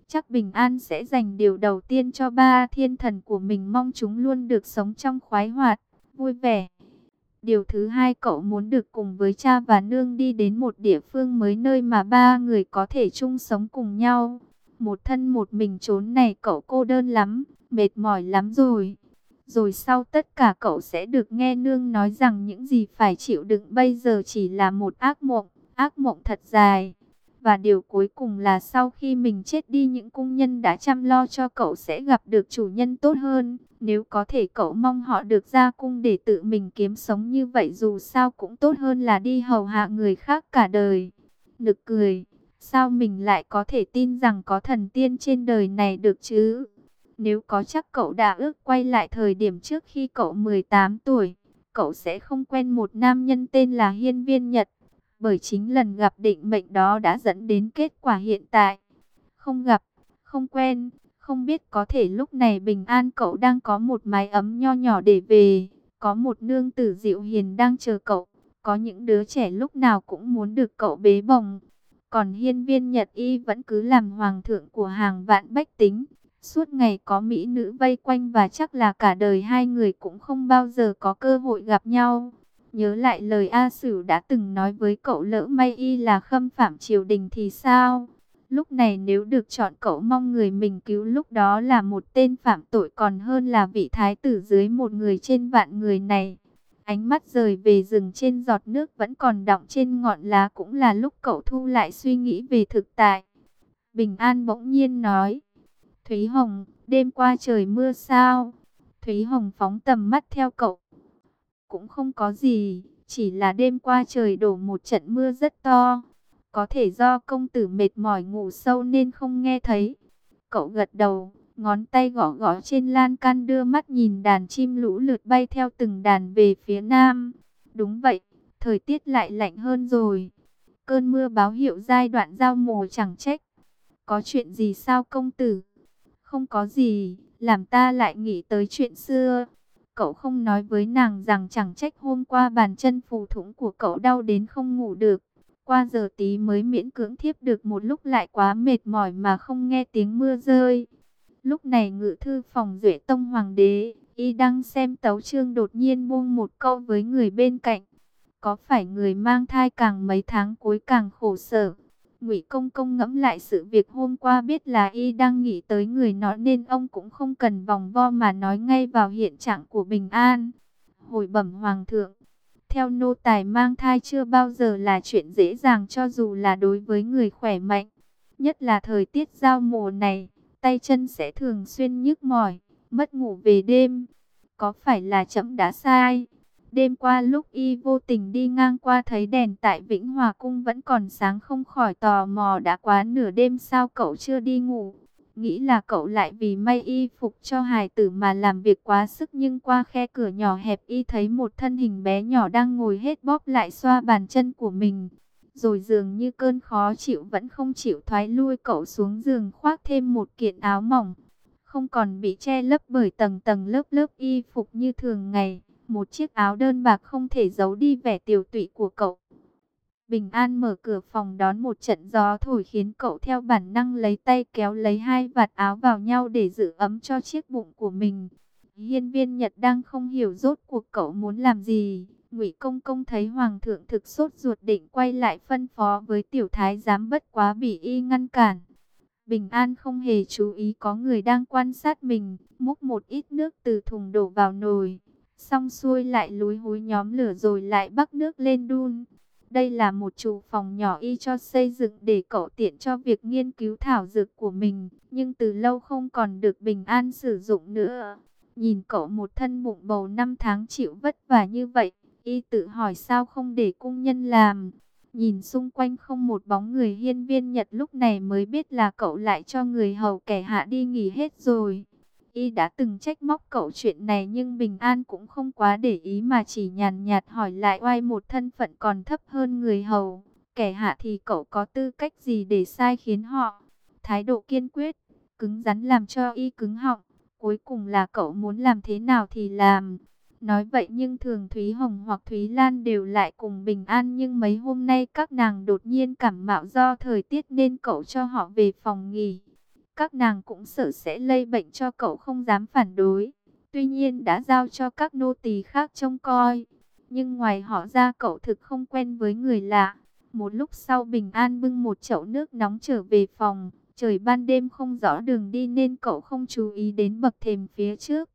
chắc Bình An sẽ dành điều đầu tiên cho ba thiên thần của mình, mong chúng luôn được sống trong khoái hoạt, vui vẻ. Điều thứ hai, cậu muốn được cùng với cha và nương đi đến một địa phương mới, nơi mà ba người có thể chung sống cùng nhau. Một thân một mình trốn này cậu cô đơn lắm, mệt mỏi lắm rồi. Rồi sau tất cả cậu sẽ được nghe nương nói rằng những gì phải chịu đựng bây giờ chỉ là một ác mộng, ác mộng thật dài. Và điều cuối cùng là sau khi mình chết đi, những cung nhân đã chăm lo cho cậu sẽ gặp được chủ nhân tốt hơn. Nếu có thể cậu mong họ được ra cung để tự mình kiếm sống, như vậy dù sao cũng tốt hơn là đi hầu hạ người khác cả đời. Nực cười, sao mình lại có thể tin rằng có thần tiên trên đời này được chứ? Nếu có chắc cậu đã ước quay lại thời điểm trước khi cậu mười tám tuổi. Cậu sẽ không quen một nam nhân tên là Hiên Viên Nhật. Bởi chính lần gặp định mệnh đó đã dẫn đến kết quả hiện tại. Không gặp, không quen, không biết có thể lúc này Bình An cậu đang có một mái ấm nho nhỏ để về. Có một nương tử dịu hiền đang chờ cậu. Có những đứa trẻ lúc nào cũng muốn được cậu bế bồng. Còn Hiên Viên Nhật y vẫn cứ làm hoàng thượng của hàng vạn bách tính. Suốt ngày có mỹ nữ vây quanh và chắc là cả đời hai người cũng không bao giờ có cơ hội gặp nhau. Nhớ lại lời A Sửu đã từng nói với cậu, lỡ may y là khâm phạm triều đình thì sao? Lúc này nếu được chọn, cậu mong người mình cứu lúc đó là một tên phạm tội còn hơn là vị thái tử dưới một người trên vạn người này. Ánh mắt rời về rừng trên giọt nước vẫn còn đọng trên ngọn lá cũng là lúc cậu thu lại suy nghĩ về thực tại. Bình An bỗng nhiên nói, Thúy Hồng, đêm qua trời mưa sao? Thúy Hồng phóng tầm mắt theo cậu. Cũng không có gì, chỉ là đêm qua trời đổ một trận mưa rất to. Có thể do công tử mệt mỏi ngủ sâu nên không nghe thấy. Cậu gật đầu, ngón tay gõ gõ trên lan can, đưa mắt nhìn đàn chim lũ lượt bay theo từng đàn về phía nam. Đúng vậy, thời tiết lại lạnh hơn rồi. Cơn mưa báo hiệu giai đoạn giao mùa chẳng trách. Có chuyện gì sao công tử? Không có gì, làm ta lại nghĩ tới chuyện xưa. Cậu không nói với nàng rằng chẳng trách hôm qua bàn chân phù thủng của cậu đau đến không ngủ được. Qua giờ tí mới miễn cưỡng thiếp được một lúc, lại quá mệt mỏi mà không nghe tiếng mưa rơi. Lúc này ngự thư phòng Duệ Tông Hoàng đế, y đang xem tấu chương, đột nhiên buông một câu với người bên cạnh. Có phải người mang thai càng mấy tháng cuối càng khổ sở? Ngụy Công Công ngẫm lại sự việc hôm qua, biết là y đang nghĩ tới người nó nên ông cũng không cần vòng vo mà nói ngay vào hiện trạng của Bình An. Hồi bẩm Hoàng thượng, theo nô tài mang thai chưa bao giờ là chuyện dễ dàng, cho dù là đối với người khỏe mạnh. Nhất là thời tiết giao mùa này, tay chân sẽ thường xuyên nhức mỏi, mất ngủ về đêm. Có phải là trẫm đã sai? Đêm qua lúc y vô tình đi ngang qua thấy đèn tại Vĩnh Hòa Cung vẫn còn sáng, không khỏi tò mò đã quá nửa đêm sao cậu chưa đi ngủ. Nghĩ là cậu lại vì may y phục cho hài tử mà làm việc quá sức, nhưng qua khe cửa nhỏ hẹp y thấy một thân hình bé nhỏ đang ngồi hết bóp lại xoa bàn chân của mình. Rồi dường như cơn khó chịu vẫn không chịu thoái lui, cậu xuống giường khoác thêm một kiện áo mỏng, không còn bị che lấp bởi tầng tầng lớp lớp y phục như thường ngày. Một chiếc áo đơn bạc không thể giấu đi vẻ tiều tụy của cậu. Bình An mở cửa phòng đón một trận gió thổi khiến cậu theo bản năng lấy tay kéo lấy hai vạt áo vào nhau để giữ ấm cho chiếc bụng của mình. Hiên Viên Nhật đang không hiểu rốt cuộc cậu muốn làm gì. Ngụy Công Công thấy Hoàng thượng thực sốt ruột định quay lại phân phó với tiểu thái giám, bất quá bị y ngăn cản. Bình An không hề chú ý có người đang quan sát mình, múc một ít nước từ thùng đổ vào nồi. Xong xuôi lại lúi húi nhóm lửa rồi lại bắc nước lên đun. Đây là một chủ phòng nhỏ y cho xây dựng để cậu tiện cho việc nghiên cứu thảo dược của mình, nhưng từ lâu không còn được Bình An sử dụng nữa. Nhìn cậu một thân bụng bầu năm tháng chịu vất vả như vậy, y tự hỏi sao không để cung nhân làm. Nhìn xung quanh không một bóng người, Hiên Viên Nhật lúc này mới biết là cậu lại cho người hầu kẻ hạ đi nghỉ hết rồi. Y đã từng trách móc cậu chuyện này nhưng Bình An cũng không quá để ý mà chỉ nhàn nhạt hỏi lại, oai một thân phận còn thấp hơn người hầu, kẻ hạ thì cậu có tư cách gì để sai khiến họ? Thái độ kiên quyết, cứng rắn làm cho y cứng họng. Cuối cùng là cậu muốn làm thế nào thì làm. Nói vậy nhưng thường Thúy Hồng hoặc Thúy Lan đều lại cùng Bình An, nhưng mấy hôm nay các nàng đột nhiên cảm mạo do thời tiết nên cậu cho họ về phòng nghỉ. các nàng cũng sợ sẽ lây bệnh cho cậu, không dám phản đối. Tuy nhiên đã giao cho các nô tỳ khác trông coi. Nhưng ngoài họ ra cậu thực không quen với người lạ. Một lúc sau Bình An bưng một chậu nước nóng trở về phòng. Trời ban đêm không rõ đường đi nên cậu không chú ý đến bậc thềm phía trước.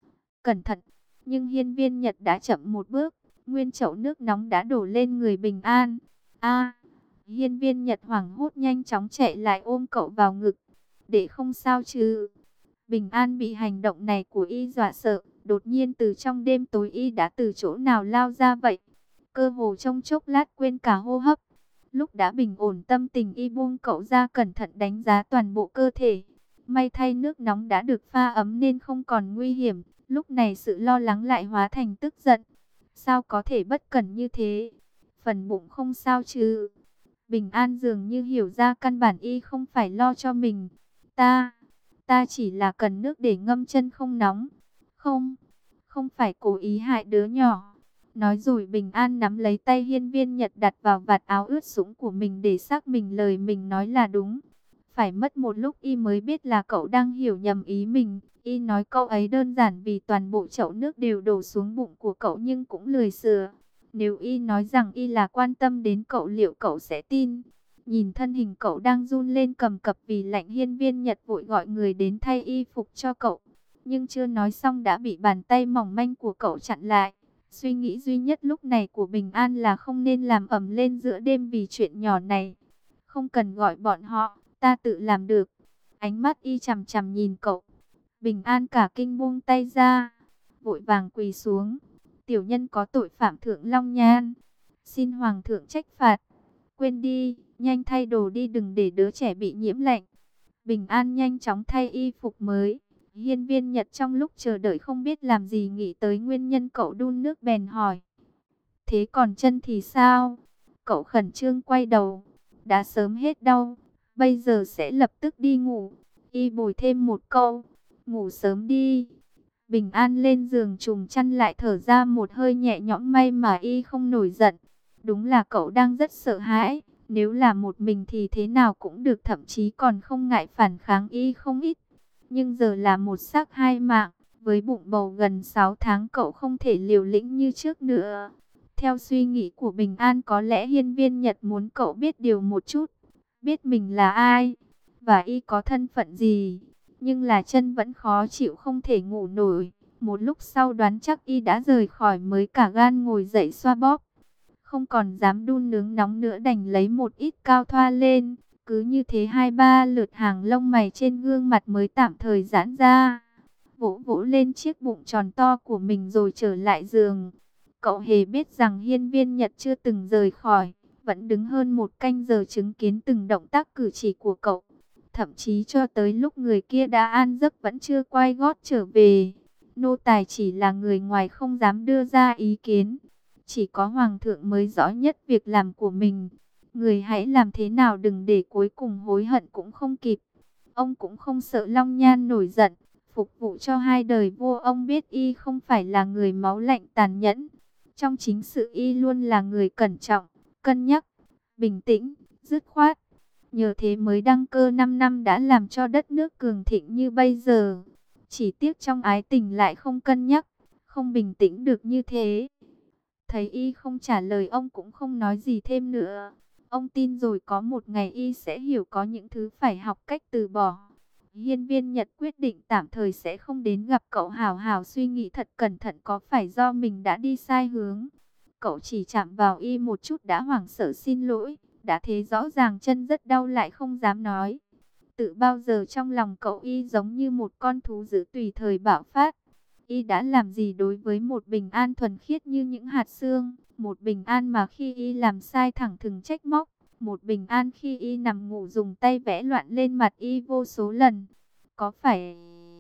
Cẩn thận, nhưng Hiên Viên Nhật đã chậm một bước. Nguyên chậu nước nóng đã đổ lên người Bình An. A, Hiên Viên Nhật hoảng hốt nhanh chóng chạy lại ôm cậu vào ngực. Để không sao chứ? Bình An bị hành động này của y dọa sợ. Đột nhiên từ trong đêm tối y đã từ chỗ nào lao ra vậy? Cơ hồ trong chốc lát quên cả hô hấp. Lúc đã bình ổn tâm tình y buông cậu ra cẩn thận đánh giá toàn bộ cơ thể. May thay nước nóng đã được pha ấm nên không còn nguy hiểm. Lúc này sự lo lắng lại hóa thành tức giận. Sao có thể bất cẩn như thế? Phần bụng không sao chứ? Bình An dường như hiểu ra căn bản y không phải lo cho mình. Ta, ta chỉ là cần nước để ngâm chân không nóng. Không, không phải cố ý hại đứa nhỏ. Nói rồi Bình An nắm lấy tay Hiên Viên Nhật đặt vào vạt áo ướt sũng của mình để xác minh lời mình nói là đúng. Phải mất một lúc y mới biết là cậu đang hiểu nhầm ý mình. Y nói câu ấy đơn giản vì toàn bộ chậu nước đều đổ xuống bụng của cậu nhưng cũng lười sửa. Nếu y nói rằng y là quan tâm đến cậu liệu cậu sẽ tin? Nhìn thân hình cậu đang run lên cầm cập vì lạnh, Hiên Viên Nhật vội gọi người đến thay y phục cho cậu. Nhưng chưa nói xong đã bị bàn tay mỏng manh của cậu chặn lại. Suy nghĩ duy nhất lúc này của Bình An là không nên làm ầm lên giữa đêm vì chuyện nhỏ này. Không cần gọi bọn họ, ta tự làm được. Ánh mắt y chằm chằm nhìn cậu. Bình An cả kinh buông tay ra, vội vàng quỳ xuống. Tiểu nhân có tội phạm Thượng Long Nhan, xin Hoàng thượng trách phạt. Quên đi, nhanh thay đồ đi đừng để đứa trẻ bị nhiễm lạnh. Bình An nhanh chóng thay y phục mới. Hiên Viên Nhật trong lúc chờ đợi không biết làm gì nghĩ tới nguyên nhân cậu đun nước bèn hỏi. Thế còn chân thì sao? Cậu khẩn trương quay đầu. Đã sớm hết đau, bây giờ sẽ lập tức đi ngủ. Y bồi thêm một câu. Ngủ sớm đi. Bình An lên giường trùm chăn lại thở ra một hơi nhẹ nhõm, may mà y không nổi giận. Đúng là cậu đang rất sợ hãi. Nếu là một mình thì thế nào cũng được, thậm chí còn không ngại phản kháng y không ít. Nhưng giờ là một xác hai mạng, với bụng bầu gần sáu tháng cậu không thể liều lĩnh như trước nữa. Theo suy nghĩ của Bình An, có lẽ Hiên Viên Nhật muốn cậu biết điều một chút, biết mình là ai, và y có thân phận gì. Nhưng là chân vẫn khó chịu không thể ngủ nổi. Một lúc sau đoán chắc y đã rời khỏi mới cả gan ngồi dậy xoa bóp. Không còn dám đun nướng nóng nữa đành lấy một ít cao thoa lên. Cứ như thế hai ba lượt hàng lông mày trên gương mặt mới tạm thời giãn ra. Vỗ vỗ lên chiếc bụng tròn to của mình rồi trở lại giường. Cậu hề biết rằng Hiên Viên Nhật chưa từng rời khỏi, vẫn đứng hơn một canh giờ chứng kiến từng động tác cử chỉ của cậu. Thậm chí cho tới lúc người kia đã an giấc vẫn chưa quay gót trở về. Nô tài chỉ là người ngoài không dám đưa ra ý kiến. Chỉ có Hoàng thượng mới rõ nhất việc làm của mình. Người hãy làm thế nào đừng để cuối cùng hối hận cũng không kịp. Ông cũng không sợ Long Nhan nổi giận. Phục vụ cho hai đời vua, ông biết y không phải là người máu lạnh tàn nhẫn. Trong chính sự y luôn là người cẩn trọng, cân nhắc, bình tĩnh, dứt khoát. Nhờ thế mới đăng cơ năm năm đã làm cho đất nước cường thịnh như bây giờ. Chỉ tiếc trong ái tình lại không cân nhắc, không bình tĩnh được như thế. Thấy y không trả lời, ông cũng không nói gì thêm nữa. Ông tin rồi có một ngày y sẽ hiểu có những thứ phải học cách từ bỏ. Hiên Viên Nhật quyết định tạm thời sẽ không đến gặp cậu, hào hào suy nghĩ thật cẩn thận có phải do mình đã đi sai hướng. Cậu chỉ chạm vào y một chút đã hoảng sợ xin lỗi, đã thấy rõ ràng chân rất đau lại không dám nói. Tự bao giờ trong lòng cậu y giống như một con thú dữ tùy thời bạo phát. Y đã làm gì đối với một Bình An thuần khiết như những hạt xương, một Bình An mà khi y làm sai thẳng thừng trách móc, một Bình An khi y nằm ngủ dùng tay vẽ loạn lên mặt y vô số lần. Có phải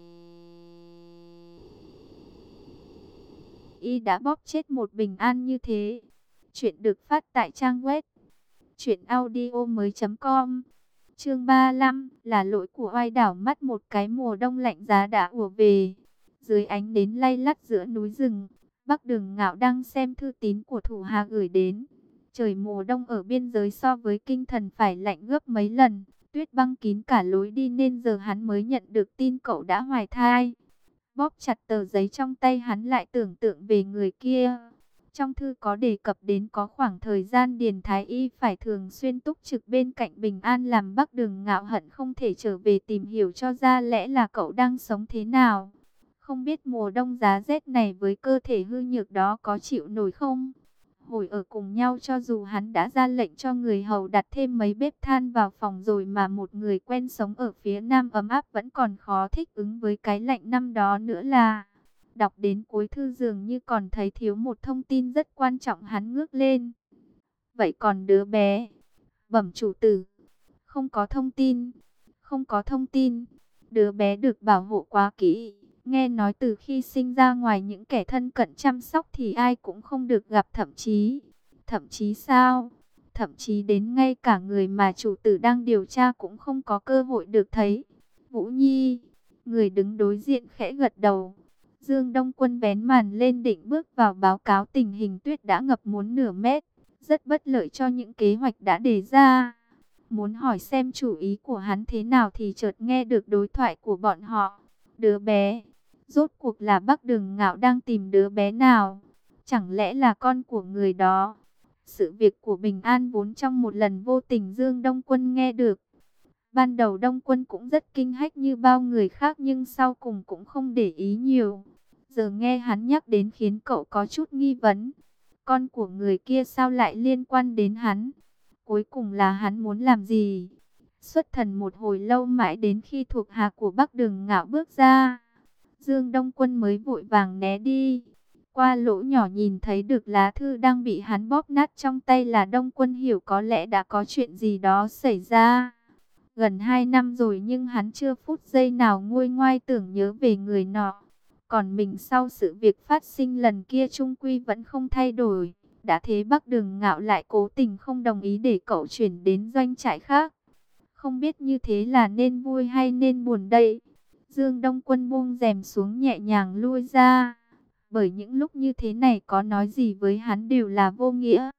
y đã bóp chết một Bình An như thế? Chuyện được phát tại trang web truyện audio mới chấm com. Chương ba mươi lăm là lỗi của oai đảo mắt. Một cái mùa đông lạnh giá đã ùa về. Dưới ánh đến lay lắt giữa núi rừng, Bắc Đường Ngạo đang xem thư tín của thủ hạ gửi đến. Trời mùa đông ở biên giới so với kinh thành phải lạnh gấp mấy lần. tuyết băng kín cả lối đi nên giờ hắn mới nhận được tin cậu đã hoài thai. Bóp chặt tờ giấy trong tay, hắn lại tưởng tượng về người kia. Trong thư có đề cập đến có khoảng thời gian Điền Thái Y phải thường xuyên túc trực bên cạnh Bình An, làm Bắc Đường Ngạo hận không thể trở về tìm hiểu cho ra lẽ là cậu đang sống thế nào. Không biết mùa đông giá rét này với cơ thể hư nhược đó có chịu nổi không? Hồi ở cùng nhau, cho dù hắn đã ra lệnh cho người hầu đặt thêm mấy bếp than vào phòng rồi mà một người quen sống ở phía nam ấm áp vẫn còn khó thích ứng với cái lạnh năm đó nữa là. Đọc đến cuối thư dường như còn thấy thiếu một thông tin rất quan trọng, hắn ngước lên. Vậy còn đứa bé? Bẩm chủ tử. Không có thông tin. Không có thông tin. Đứa bé được bảo hộ quá kỹ. Nghe nói từ khi sinh ra ngoài những kẻ thân cận chăm sóc thì ai cũng không được gặp, thậm chí. Thậm chí sao? Thậm chí đến ngay cả người mà chủ tử đang điều tra cũng không có cơ hội được thấy. Vũ Nhi. Người đứng đối diện khẽ gật đầu. Dương Đông Quân vén màn lên định bước vào báo cáo tình hình. Tuyết đã ngập muốn nửa mét, rất bất lợi cho những kế hoạch đã đề ra. Muốn hỏi xem chủ ý của hắn thế nào thì chợt nghe được đối thoại của bọn họ. Đứa bé, rốt cuộc là Bắc Đường Ngạo đang tìm đứa bé nào? Chẳng lẽ là con của người đó? Sự việc của Bình An vốn trong một lần vô tình Dương Đông Quân nghe được. Ban đầu Đông Quân cũng rất kinh hách như bao người khác, nhưng sau cùng cũng không để ý nhiều. Giờ nghe hắn nhắc đến khiến cậu có chút nghi vấn. Con của người kia sao lại liên quan đến hắn? Cuối cùng là hắn muốn làm gì? Xuất thần một hồi lâu, mãi đến khi thuộc hạ của Bắc Đường Ngạo bước ra, Dương Đông Quân mới vội vàng né đi. Qua lỗ nhỏ nhìn thấy được lá thư đang bị hắn bóp nát trong tay là Đông Quân hiểu có lẽ đã có chuyện gì đó xảy ra. Gần hai năm rồi nhưng hắn chưa phút giây nào nguôi ngoai tưởng nhớ về người nọ. Còn mình sau sự việc phát sinh lần kia chung quy vẫn không thay đổi. Đã thế Bắc Đường Ngạo lại cố tình không đồng ý để cậu chuyển đến doanh trại khác. Không biết như thế là nên vui hay nên buồn đây. Dương Đông Quân buông rèm xuống nhẹ nhàng lui ra. Bởi những lúc như thế này có nói gì với hắn đều là vô nghĩa.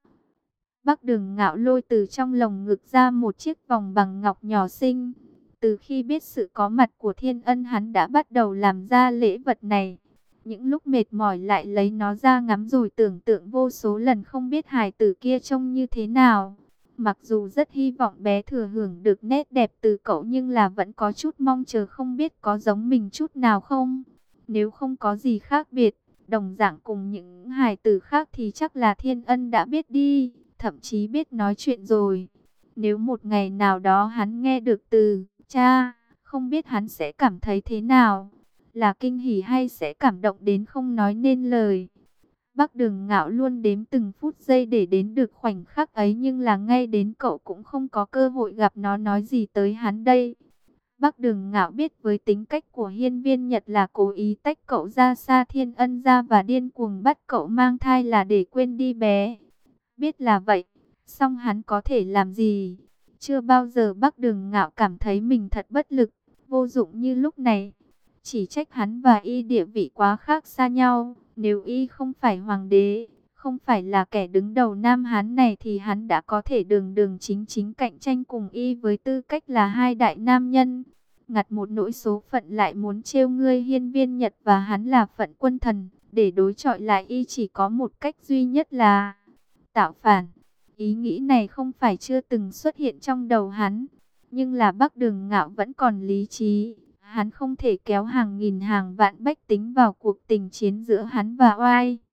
Bắc Đường Ngạo lôi từ trong lồng ngực ra một chiếc vòng bằng ngọc nhỏ xinh. Từ khi biết sự có mặt của Thiên Ân, hắn đã bắt đầu làm ra lễ vật này. Những lúc mệt mỏi lại lấy nó ra ngắm rồi tưởng tượng vô số lần không biết hài tử kia trông như thế nào. Mặc dù rất hy vọng bé thừa hưởng được nét đẹp từ cậu, nhưng là vẫn có chút mong chờ không biết có giống mình chút nào không. Nếu không có gì khác biệt, đồng dạng cùng những hài tử khác thì chắc là Thiên Ân đã biết đi, thậm chí biết nói chuyện rồi. Nếu một ngày nào đó hắn nghe được từ cha, không biết hắn sẽ cảm thấy thế nào, là kinh hỉ hay sẽ cảm động đến không nói nên lời. Bắc Đường Ngạo luôn đếm từng phút giây để đến được khoảnh khắc ấy, nhưng là ngay đến cậu cũng không có cơ hội gặp nó nói gì tới hắn đây. Bắc Đường Ngạo biết với tính cách của Hiên Viên Nhật là cố ý tách cậu ra xa Thiên Ân ra và điên cuồng bắt cậu mang thai là để quên đi bé. Biết là vậy, song hắn có thể làm gì? Chưa bao giờ Bắc Đường Ngạo cảm thấy mình thật bất lực, vô dụng như lúc này. Chỉ trách hắn và y địa vị quá khác xa nhau. Nếu y không phải hoàng đế, không phải là kẻ đứng đầu Nam Hán này thì hắn đã có thể đường đường chính chính cạnh tranh cùng y với tư cách là hai đại nam nhân. Ngặt một nỗi số phận lại muốn trêu ngươi Hiên Viên Nhật và hắn là Phận Quân Thần. Để đối chọi lại y chỉ có một cách duy nhất là tạo phản. Ý nghĩ này không phải chưa từng xuất hiện trong đầu hắn, nhưng là Bắc Đường Ngạo vẫn còn lý trí. Hắn không thể kéo hàng nghìn hàng vạn bách tính vào cuộc tình chiến giữa hắn và oai.